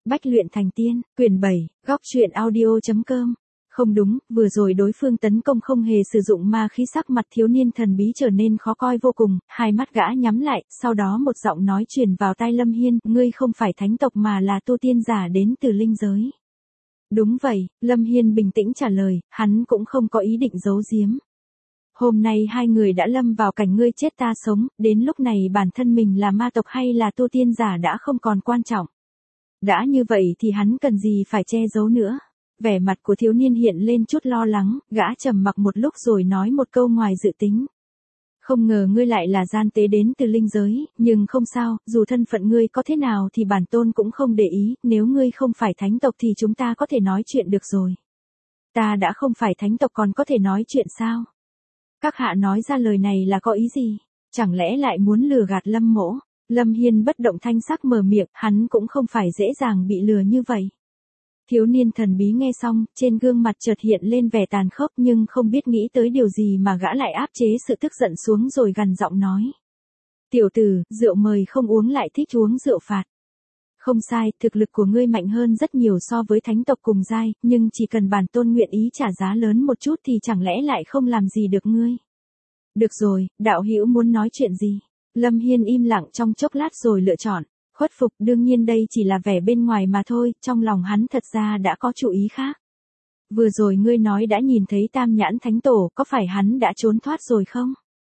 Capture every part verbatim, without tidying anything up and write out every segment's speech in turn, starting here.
Bách luyện thành tiên, quyển bảy, góc truyện audio.com. Không đúng, vừa rồi đối phương tấn công không hề sử dụng ma khí, sắc mặt thiếu niên thần bí trở nên khó coi vô cùng, hai mắt gã nhắm lại, sau đó một giọng nói truyền vào tai Lâm Hiên, ngươi không phải thánh tộc mà là tu tiên giả đến từ linh giới. Đúng vậy, Lâm Hiên bình tĩnh trả lời, hắn cũng không có ý định giấu giếm. Hôm nay hai người đã lâm vào cảnh ngươi chết ta sống, đến lúc này bản thân mình là ma tộc hay là tu tiên giả đã không còn quan trọng. Đã như vậy thì hắn cần gì phải che giấu nữa. Vẻ mặt của thiếu niên hiện lên chút lo lắng, gã trầm mặc một lúc rồi nói một câu ngoài dự tính. Không ngờ ngươi lại là gian tế đến từ linh giới, nhưng không sao, dù thân phận ngươi có thế nào thì bản tôn cũng không để ý, nếu ngươi không phải thánh tộc thì chúng ta có thể nói chuyện được rồi. Ta đã không phải thánh tộc còn có thể nói chuyện sao? Các hạ nói ra lời này là có ý gì? Chẳng lẽ lại muốn lừa gạt Lâm Mỗ? Lâm Hiên bất động thanh sắc mở miệng, hắn cũng không phải dễ dàng bị lừa như vậy. Thiếu niên thần bí nghe xong, trên gương mặt chợt hiện lên vẻ tàn khốc nhưng không biết nghĩ tới điều gì mà gã lại áp chế sự tức giận xuống rồi gằn giọng nói. Tiểu tử, rượu mời không uống lại thích uống rượu phạt. Không sai, thực lực của ngươi mạnh hơn rất nhiều so với thánh tộc cùng giai, nhưng chỉ cần bản tôn nguyện ý trả giá lớn một chút thì chẳng lẽ lại không làm gì được ngươi. Được rồi, đạo hữu muốn nói chuyện gì? Lâm Hiên im lặng trong chốc lát rồi lựa chọn. Khuất phục, đương nhiên đây chỉ là vẻ bên ngoài mà thôi, trong lòng hắn thật ra đã có chủ ý khác. Vừa rồi ngươi nói đã nhìn thấy Tam Nhãn Thánh Tổ, có phải hắn đã trốn thoát rồi không?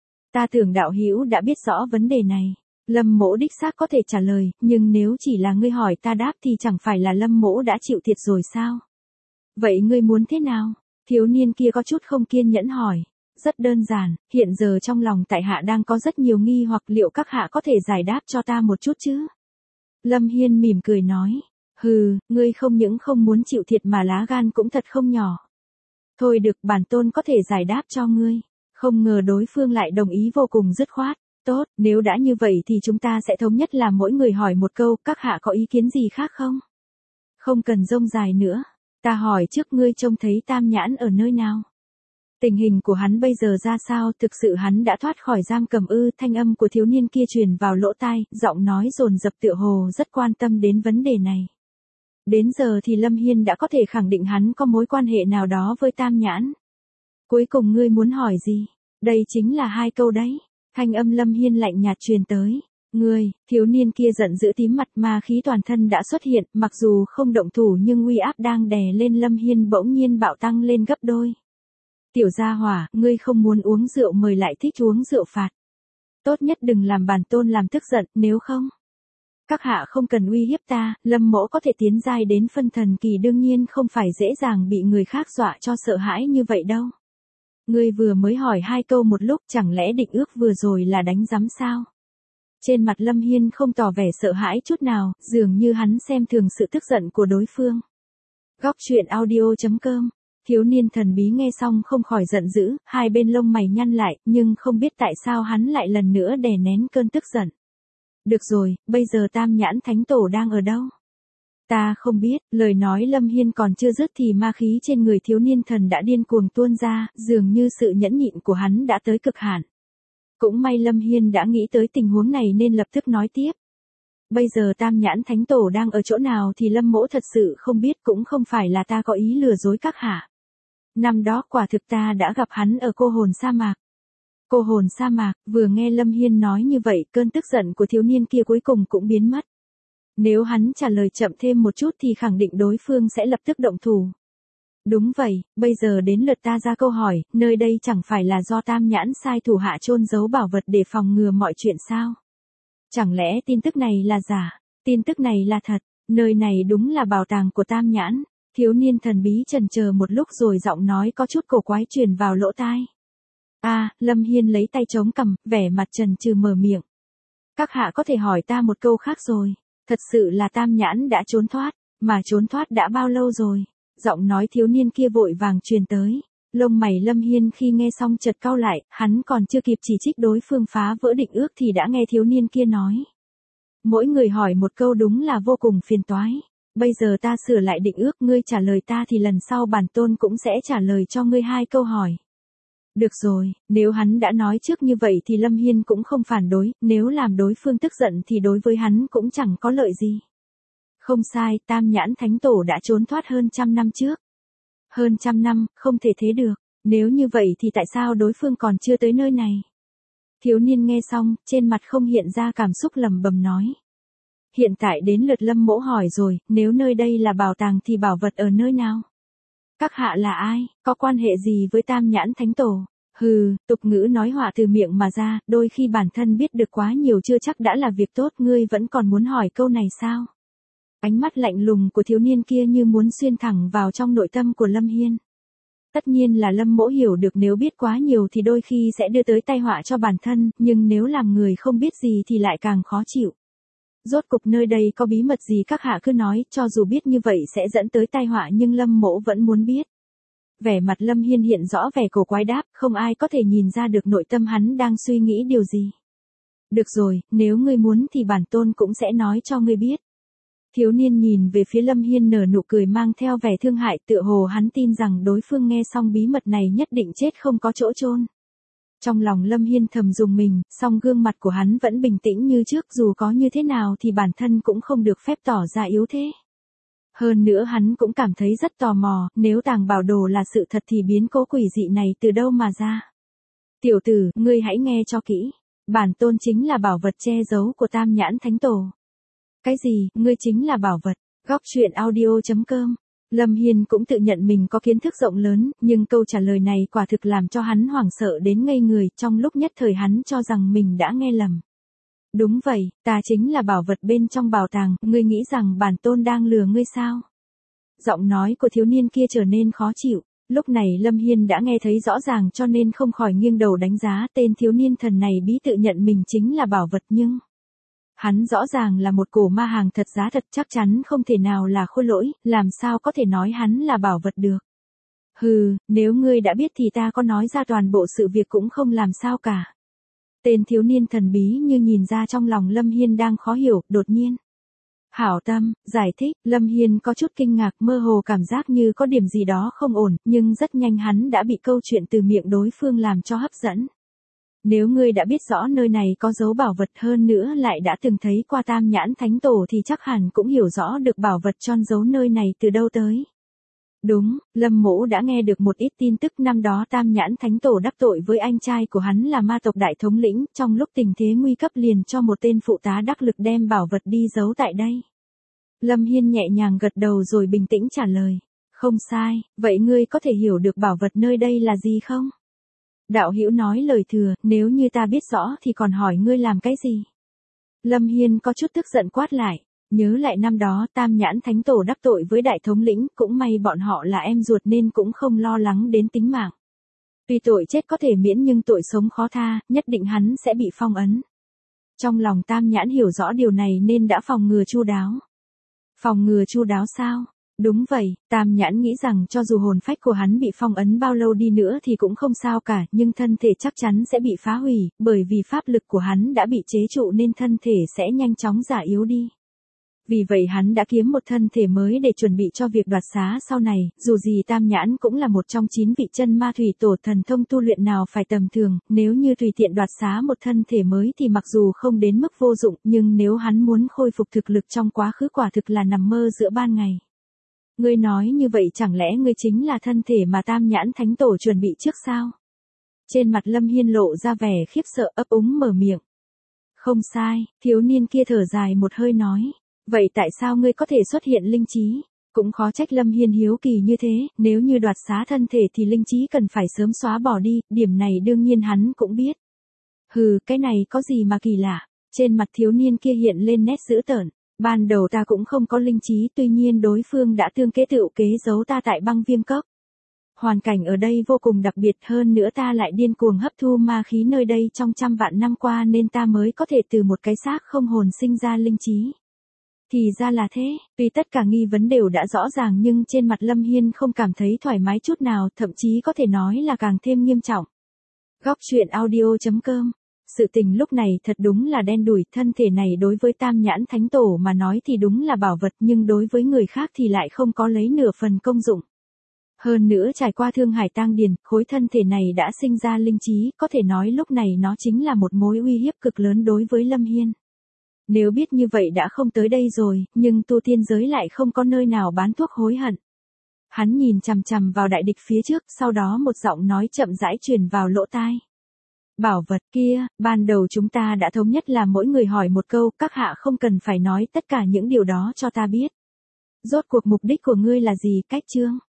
Ta tưởng đạo hữu đã biết rõ vấn đề này. Lâm Mỗ đích xác có thể trả lời, nhưng nếu chỉ là ngươi hỏi ta đáp thì chẳng phải là Lâm Mỗ đã chịu thiệt rồi sao? Vậy ngươi muốn thế nào? Thiếu niên kia có chút không kiên nhẫn hỏi. Rất đơn giản, hiện giờ trong lòng tại hạ đang có rất nhiều nghi hoặc, liệu các hạ có thể giải đáp cho ta một chút chứ? Lâm Hiên mỉm cười nói, hừ, ngươi không những không muốn chịu thiệt mà lá gan cũng thật không nhỏ. Thôi được, bản tôn có thể giải đáp cho ngươi. Không ngờ đối phương lại đồng ý vô cùng dứt khoát. Tốt, nếu đã như vậy thì chúng ta sẽ thống nhất là mỗi người hỏi một câu, các hạ có ý kiến gì khác không? Không cần rông dài nữa. Ta hỏi trước, ngươi trông thấy Tam Nhãn ở nơi nào? Tình hình của hắn bây giờ ra sao? Thực sự hắn đã thoát khỏi giam cầm ư? Thanh âm của thiếu niên kia truyền vào lỗ tai, giọng nói dồn dập tựa hồ rất quan tâm đến vấn đề này. Đến giờ thì Lâm Hiên đã có thể khẳng định hắn có mối quan hệ nào đó với Tam Nhãn. Cuối cùng ngươi muốn hỏi gì? Đây chính là hai câu đấy. Thanh âm Lâm Hiên lạnh nhạt truyền tới. Ngươi, thiếu niên kia giận dữ tím mặt, ma khí toàn thân đã xuất hiện, mặc dù không động thủ nhưng uy áp đang đè lên Lâm Hiên bỗng nhiên bạo tăng lên gấp đôi. Tiểu gia hỏa, ngươi không muốn uống rượu mời lại thích uống rượu phạt. Tốt nhất đừng làm bản tôn làm tức giận, nếu không. Các hạ không cần uy hiếp ta, Lâm Mỗ có thể tiến giai đến phân thần kỳ, đương nhiên không phải dễ dàng bị người khác dọa cho sợ hãi như vậy đâu. Ngươi vừa mới hỏi hai câu một lúc, chẳng lẽ định ước vừa rồi là đánh giám sao? Trên mặt Lâm Hiên không tỏ vẻ sợ hãi chút nào, dường như hắn xem thường sự tức giận của đối phương. Góc truyện audio.com. Thiếu niên thần bí nghe xong không khỏi giận dữ, hai bên lông mày nhăn lại, nhưng không biết tại sao hắn lại lần nữa đè nén cơn tức giận. Được rồi, bây giờ Tam Nhãn Thánh Tổ đang ở đâu? Ta không biết, lời nói Lâm Hiên còn chưa dứt thì ma khí trên người thiếu niên thần đã điên cuồng tuôn ra, dường như sự nhẫn nhịn của hắn đã tới cực hạn. Cũng may Lâm Hiên đã nghĩ tới tình huống này nên lập tức nói tiếp. Bây giờ Tam Nhãn Thánh Tổ đang ở chỗ nào thì Lâm Mỗ thật sự không biết, cũng không phải là ta có ý lừa dối các hạ. Năm đó quả thực ta đã gặp hắn ở Cô Hồn Sa Mạc. Cô Hồn Sa Mạc, vừa nghe Lâm Hiên nói như vậy, cơn tức giận của thiếu niên kia cuối cùng cũng biến mất. Nếu hắn trả lời chậm thêm một chút thì khẳng định đối phương sẽ lập tức động thủ. Đúng vậy, bây giờ đến lượt ta ra câu hỏi, nơi đây chẳng phải là do Tam Nhãn sai thủ hạ chôn giấu bảo vật để phòng ngừa mọi chuyện sao? Chẳng lẽ tin tức này là giả? Tin tức này là thật, nơi này đúng là bảo tàng của Tam Nhãn. Thiếu niên thần bí chần chờ một lúc rồi giọng nói có chút cổ quái truyền vào lỗ tai. A, à, Lâm Hiên lấy tay chống cằm, vẻ mặt chần chừ mở miệng. Các hạ có thể hỏi ta một câu khác rồi. Thật sự là Tam Nhãn đã trốn thoát, mà trốn thoát đã bao lâu rồi? Giọng nói thiếu niên kia vội vàng truyền tới. Lông mày Lâm Hiên khi nghe xong chợt cau lại, hắn còn chưa kịp chỉ trích đối phương phá vỡ định ước thì đã nghe thiếu niên kia nói. Mỗi người hỏi một câu đúng là vô cùng phiền toái. Bây giờ ta sửa lại định ước, ngươi trả lời ta thì lần sau bản tôn cũng sẽ trả lời cho ngươi hai câu hỏi. Được rồi, nếu hắn đã nói trước như vậy thì Lâm Hiên cũng không phản đối, nếu làm đối phương tức giận thì đối với hắn cũng chẳng có lợi gì. Không sai, Tam Nhãn Thánh Tổ đã trốn thoát hơn trăm năm trước. Hơn trăm năm, không thể thế được. Nếu như vậy thì tại sao đối phương còn chưa tới nơi này? Thiếu niên nghe xong, trên mặt không hiện ra cảm xúc lẩm bẩm nói. Hiện tại đến lượt Lâm Mỗ hỏi rồi, nếu nơi đây là bảo tàng thì bảo vật ở nơi nào? Các hạ là ai, có quan hệ gì với Tam Nhãn Thánh Tổ? Hừ, tục ngữ nói họa từ miệng mà ra, đôi khi bản thân biết được quá nhiều chưa chắc đã là việc tốt, ngươi vẫn còn muốn hỏi câu này sao? Ánh mắt lạnh lùng của thiếu niên kia như muốn xuyên thẳng vào trong nội tâm của Lâm Hiên. Tất nhiên là Lâm Mỗ hiểu được nếu biết quá nhiều thì đôi khi sẽ đưa tới tai họa cho bản thân, nhưng nếu làm người không biết gì thì lại càng khó chịu. Rốt cục nơi đây có bí mật gì các hạ cứ nói, cho dù biết như vậy sẽ dẫn tới tai họa nhưng Lâm Mỗ vẫn muốn biết. Vẻ mặt Lâm Hiên hiện rõ vẻ cổ quái đáp, không ai có thể nhìn ra được nội tâm hắn đang suy nghĩ điều gì. Được rồi, nếu ngươi muốn thì bản tôn cũng sẽ nói cho ngươi biết. Thiếu niên nhìn về phía Lâm Hiên nở nụ cười mang theo vẻ thương hại, tựa hồ hắn tin rằng đối phương nghe xong bí mật này nhất định chết không có chỗ chôn. Trong lòng Lâm Hiên thầm dùng mình, song gương mặt của hắn vẫn bình tĩnh như trước, dù có như thế nào thì bản thân cũng không được phép tỏ ra yếu thế. Hơn nữa hắn cũng cảm thấy rất tò mò, nếu tàng bảo đồ là sự thật thì biến cố quỷ dị này từ đâu mà ra. Tiểu tử, ngươi hãy nghe cho kỹ. Bản tôn chính là bảo vật che giấu của Tam Nhãn Thánh Tổ. Cái gì, ngươi chính là bảo vật? Góc truyện audio chấm com. Lâm Hiên cũng tự nhận mình có kiến thức rộng lớn, nhưng câu trả lời này quả thực làm cho hắn hoảng sợ đến ngây người, trong lúc nhất thời hắn cho rằng mình đã nghe lầm. Đúng vậy, ta chính là bảo vật bên trong bảo tàng, ngươi nghĩ rằng bản tôn đang lừa ngươi sao? Giọng nói của thiếu niên kia trở nên khó chịu, lúc này Lâm Hiên đã nghe thấy rõ ràng cho nên không khỏi nghiêng đầu đánh giá tên thiếu niên thần này bí tự nhận mình chính là bảo vật nhưng... Hắn rõ ràng là một cổ ma hàng thật giá thật, chắc chắn không thể nào là khôi lỗi, làm sao có thể nói hắn là bảo vật được. Hừ, nếu ngươi đã biết thì ta có nói ra toàn bộ sự việc cũng không làm sao cả. Tên thiếu niên thần bí như nhìn ra trong lòng Lâm Hiên đang khó hiểu, đột nhiên. Hảo tâm, giải thích, Lâm Hiên có chút kinh ngạc, mơ hồ cảm giác như có điểm gì đó không ổn, nhưng rất nhanh hắn đã bị câu chuyện từ miệng đối phương làm cho hấp dẫn. Nếu ngươi đã biết rõ nơi này có dấu bảo vật, hơn nữa lại đã từng thấy qua Tam Nhãn Thánh Tổ thì chắc hẳn cũng hiểu rõ được bảo vật trôn giấu nơi này từ đâu tới. Đúng, Lâm Mỗ đã nghe được một ít tin tức, năm đó Tam Nhãn Thánh Tổ đắc tội với anh trai của hắn là ma tộc đại thống lĩnh, trong lúc tình thế nguy cấp liền cho một tên phụ tá đắc lực đem bảo vật đi giấu tại đây. Lâm Hiên nhẹ nhàng gật đầu rồi bình tĩnh trả lời. Không sai, vậy ngươi có thể hiểu được bảo vật nơi đây là gì không? Đạo hữu nói lời thừa, nếu như ta biết rõ thì còn hỏi ngươi làm cái gì? Lâm Hiên có chút tức giận quát lại. Nhớ lại năm đó Tam Nhãn Thánh Tổ đắc tội với đại thống lĩnh, cũng may bọn họ là em ruột nên cũng không lo lắng đến tính mạng. Tuy tội chết có thể miễn nhưng tội sống khó tha, nhất định hắn sẽ bị phong ấn. Trong lòng Tam Nhãn hiểu rõ điều này nên đã phòng ngừa chu đáo. Phòng ngừa chu đáo sao? Đúng vậy, Tam Nhãn nghĩ rằng cho dù hồn phách của hắn bị phong ấn bao lâu đi nữa thì cũng không sao cả, nhưng thân thể chắc chắn sẽ bị phá hủy, bởi vì pháp lực của hắn đã bị chế trụ nên thân thể sẽ nhanh chóng già yếu đi. Vì vậy hắn đã kiếm một thân thể mới để chuẩn bị cho việc đoạt xá sau này, dù gì Tam Nhãn cũng là một trong chín vị chân ma thủy tổ, thần thông tu luyện nào phải tầm thường, nếu như tùy tiện đoạt xá một thân thể mới thì mặc dù không đến mức vô dụng, nhưng nếu hắn muốn khôi phục thực lực trong quá khứ quả thực là nằm mơ giữa ban ngày. Ngươi nói như vậy chẳng lẽ ngươi chính là thân thể mà Tam Nhãn Thánh Tổ chuẩn bị trước sao? Trên mặt Lâm Hiên lộ ra vẻ khiếp sợ, ấp úng mở miệng. Không sai, thiếu niên kia thở dài một hơi nói. Vậy tại sao ngươi có thể xuất hiện linh trí? Cũng khó trách Lâm Hiên hiếu kỳ như thế, nếu như đoạt xá thân thể thì linh trí cần phải sớm xóa bỏ đi, điểm này đương nhiên hắn cũng biết. Hừ, cái này có gì mà kỳ lạ? Trên mặt thiếu niên kia hiện lên nét dữ tợn. Ban đầu ta cũng không có linh trí, tuy nhiên đối phương đã tương kế tự kế giấu ta tại băng viêm cốc. Hoàn cảnh ở đây vô cùng đặc biệt, hơn nữa ta lại điên cuồng hấp thu ma khí nơi đây trong trăm vạn năm qua nên ta mới có thể từ một cái xác không hồn sinh ra linh trí. Thì ra là thế, tuy tất cả nghi vấn đều đã rõ ràng nhưng trên mặt Lâm Hiên không cảm thấy thoải mái chút nào, thậm chí có thể nói là càng thêm nghiêm trọng. Góc truyện audio chấm com. Sự tình lúc này thật đúng là đen đủi, thân thể này đối với Tam Nhãn Thánh Tổ mà nói thì đúng là bảo vật nhưng đối với người khác thì lại không có lấy nửa phần công dụng. Hơn nữa trải qua thương hải tang điền, khối thân thể này đã sinh ra linh trí, có thể nói lúc này nó chính là một mối uy hiếp cực lớn đối với Lâm Hiên. Nếu biết như vậy đã không tới đây rồi, nhưng tu tiên giới lại không có nơi nào bán thuốc hối hận. Hắn nhìn chằm chằm vào đại địch phía trước, sau đó một giọng nói chậm rãi truyền vào lỗ tai. Bảo vật kia, ban đầu chúng ta đã thống nhất là mỗi người hỏi một câu, các hạ không cần phải nói tất cả những điều đó cho ta biết. Rốt cuộc mục đích của ngươi là gì, Cách Trương?